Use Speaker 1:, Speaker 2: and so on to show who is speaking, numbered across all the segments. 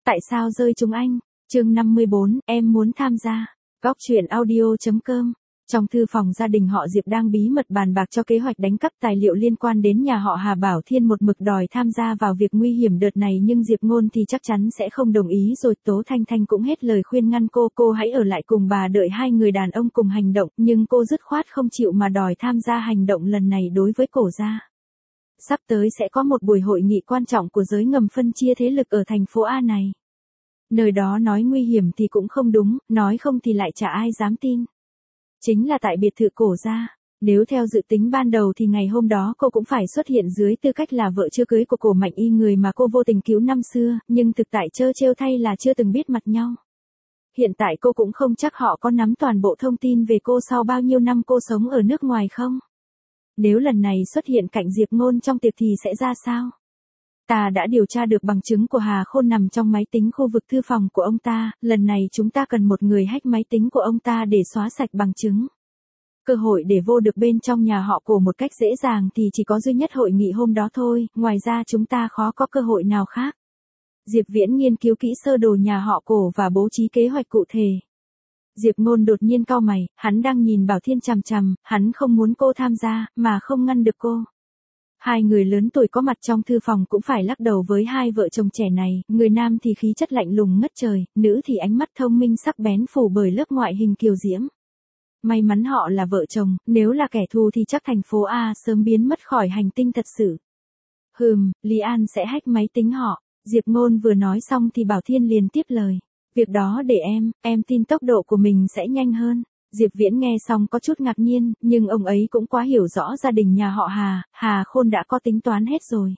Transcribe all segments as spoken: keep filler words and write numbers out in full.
Speaker 1: Tại sao rơi chúng anh? Chương năm mươi bốn, em muốn tham gia. Góc truyện audio.com. Trong thư phòng gia đình họ Diệp đang bí mật bàn bạc cho kế hoạch đánh cắp tài liệu liên quan đến nhà họ Hà. Bảo Thiên một mực đòi tham gia vào việc nguy hiểm đợt này nhưng Diệp Ngôn thì chắc chắn sẽ không đồng ý rồi. Tố Thanh Thanh cũng hết lời khuyên ngăn cô, cô hãy ở lại cùng bà đợi hai người đàn ông cùng hành động, nhưng cô dứt khoát không chịu mà đòi tham gia hành động lần này đối với Cổ gia. Sắp tới sẽ có một buổi hội nghị quan trọng của giới ngầm phân chia thế lực ở thành phố A này. Nơi đó nói nguy hiểm thì cũng không đúng, nói không thì lại chả ai dám tin. Chính là tại biệt thự Cổ gia. Nếu theo dự tính ban đầu thì ngày hôm đó cô cũng phải xuất hiện dưới tư cách là vợ chưa cưới của Cổ Mạnh Y, người mà cô vô tình cứu năm xưa, nhưng thực tại trơ trêu thay là chưa từng biết mặt nhau. Hiện tại cô cũng không chắc họ có nắm toàn bộ thông tin về cô sau bao nhiêu năm cô sống ở nước ngoài không. Nếu lần này xuất hiện cạnh Diệp Ngôn trong tiệc thì sẽ ra sao? Ta đã điều tra được bằng chứng của Hà Khôn nằm trong máy tính khu vực thư phòng của ông ta, lần này chúng ta cần một người hack máy tính của ông ta để xóa sạch bằng chứng. Cơ hội để vô được bên trong nhà họ Cổ một cách dễ dàng thì chỉ có duy nhất hội nghị hôm đó thôi, ngoài ra chúng ta khó có cơ hội nào khác. Diệp Viễn nghiên cứu kỹ sơ đồ nhà họ Cổ và bố trí kế hoạch cụ thể. Diệp Ngôn đột nhiên cau mày, hắn đang nhìn Bảo Thiên chằm chằm, hắn không muốn cô tham gia, mà không ngăn được cô. Hai người lớn tuổi có mặt trong thư phòng cũng phải lắc đầu với hai vợ chồng trẻ này, người nam thì khí chất lạnh lùng ngất trời, nữ thì ánh mắt thông minh sắc bén phủ bởi lớp ngoại hình kiều diễm. May mắn họ là vợ chồng, nếu là kẻ thù thì chắc thành phố A sớm biến mất khỏi hành tinh thật sự. Hừm, Lý An sẽ hack máy tính họ. Diệp Ngôn vừa nói xong thì Bảo Thiên liền tiếp lời. Việc đó để em, em tin tốc độ của mình sẽ nhanh hơn. Diệp Viễn nghe xong có chút ngạc nhiên, nhưng ông ấy cũng quá hiểu rõ gia đình nhà họ Hà, Hà Khôn đã có tính toán hết rồi.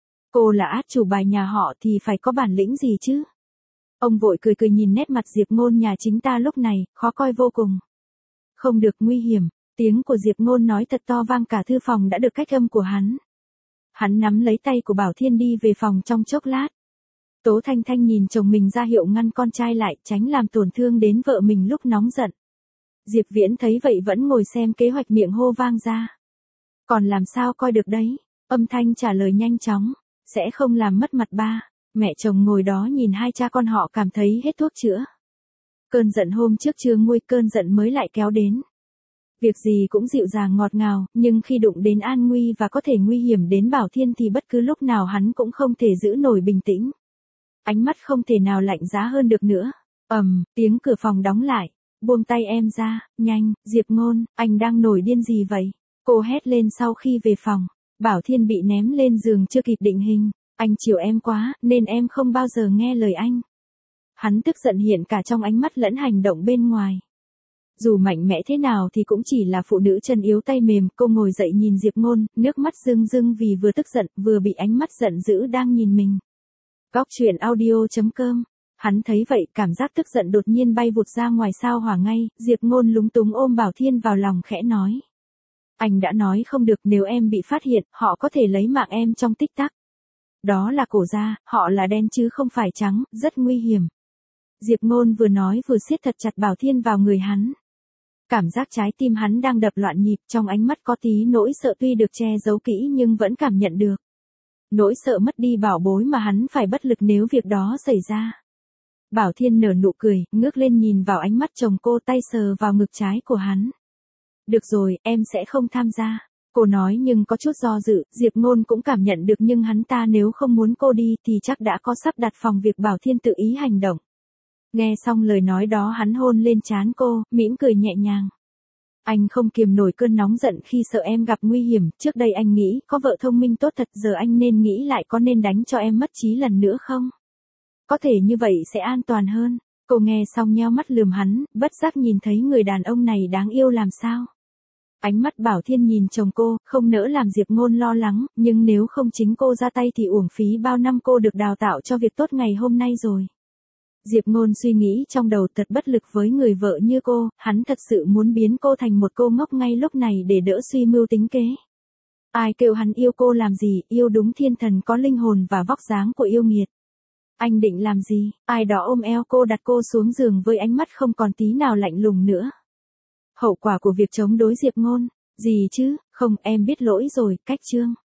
Speaker 1: Cô là át chủ bài nhà họ thì phải có bản lĩnh gì chứ? Ông vội cười cười nhìn nét mặt Diệp Ngôn nhà chính ta lúc này, khó coi vô cùng. Không được, nguy hiểm, tiếng của Diệp Ngôn nói thật to vang cả thư phòng đã được cách âm của hắn. Hắn nắm lấy tay của Bảo Thiên đi về phòng trong chốc lát. Tố Thanh Thanh nhìn chồng mình ra hiệu ngăn con trai lại, tránh làm tổn thương đến vợ mình lúc nóng giận. Diệp Viễn thấy vậy vẫn ngồi xem kế hoạch, miệng hô vang ra. Còn làm sao coi được đấy, âm thanh trả lời nhanh chóng, sẽ không làm mất mặt ba. Mẹ chồng ngồi đó nhìn hai cha con họ cảm thấy hết thuốc chữa. Cơn giận hôm trước chưa nguôi, cơn giận mới lại kéo đến. Việc gì cũng dịu dàng ngọt ngào, nhưng khi đụng đến an nguy và có thể nguy hiểm đến Bảo Thiên thì bất cứ lúc nào hắn cũng không thể giữ nổi bình tĩnh. Ánh mắt không thể nào lạnh giá hơn được nữa. Ầm, tiếng cửa phòng đóng lại. Buông tay em ra, nhanh, Diệp Ngôn, anh đang nổi điên gì vậy? Cô hét lên sau khi về phòng. Bảo Thiên bị ném lên giường chưa kịp định hình. Anh chiều em quá, nên em không bao giờ nghe lời anh. Hắn tức giận hiện cả trong ánh mắt lẫn hành động bên ngoài. Dù mạnh mẽ thế nào thì cũng chỉ là phụ nữ chân yếu tay mềm. Cô ngồi dậy nhìn Diệp Ngôn, nước mắt rưng rưng vì vừa tức giận, vừa bị ánh mắt giận dữ đang nhìn mình. Góc truyện audio.com. Hắn thấy vậy, cảm giác tức giận đột nhiên bay vụt ra ngoài sao hỏa ngay. Diệp Ngôn lúng túng ôm Bảo Thiên vào lòng khẽ nói. Anh đã nói không được, nếu em bị phát hiện, họ có thể lấy mạng em trong tích tắc. Đó là Cổ gia, họ là đen chứ không phải trắng, rất nguy hiểm. Diệp Ngôn vừa nói vừa siết thật chặt Bảo Thiên vào người hắn. Cảm giác trái tim hắn đang đập loạn nhịp, trong ánh mắt có tí nỗi sợ tuy được che giấu kỹ nhưng vẫn cảm nhận được. Nỗi sợ mất đi bảo bối mà hắn phải bất lực nếu việc đó xảy ra. Bảo Thiên nở nụ cười, ngước lên nhìn vào ánh mắt chồng cô, tay sờ vào ngực trái của hắn. Được rồi, em sẽ không tham gia. Cô nói nhưng có chút do dự, Diệp Ngôn cũng cảm nhận được, nhưng hắn ta nếu không muốn cô đi thì chắc đã có sắp đặt phòng việc Bảo Thiên tự ý hành động. Nghe xong lời nói đó hắn hôn lên trán cô, mỉm cười nhẹ nhàng. Anh không kiềm nổi cơn nóng giận khi sợ em gặp nguy hiểm, trước đây anh nghĩ có vợ thông minh tốt thật, giờ anh nên nghĩ lại có nên đánh cho em mất trí lần nữa không? Có thể như vậy sẽ an toàn hơn. Cô nghe xong nheo mắt lườm hắn, bất giác nhìn thấy người đàn ông này đáng yêu làm sao. Ánh mắt Bảo Thiên nhìn chồng cô, không nỡ làm Diệp Ngôn lo lắng, nhưng nếu không chính cô ra tay thì uổng phí bao năm cô được đào tạo cho việc tốt ngày hôm nay rồi. Diệp Ngôn suy nghĩ trong đầu, thật bất lực với người vợ như cô, hắn thật sự muốn biến cô thành một cô ngốc ngay lúc này để đỡ suy mưu tính kế. Ai kêu hắn yêu cô làm gì, yêu đúng thiên thần có linh hồn và vóc dáng của yêu nghiệt. Anh định làm gì? Ai đó ôm eo cô, đặt cô xuống giường với ánh mắt không còn tí nào lạnh lùng nữa. Hậu quả của việc chống đối Diệp Ngôn. Gì chứ, không, em biết lỗi rồi, cách chương.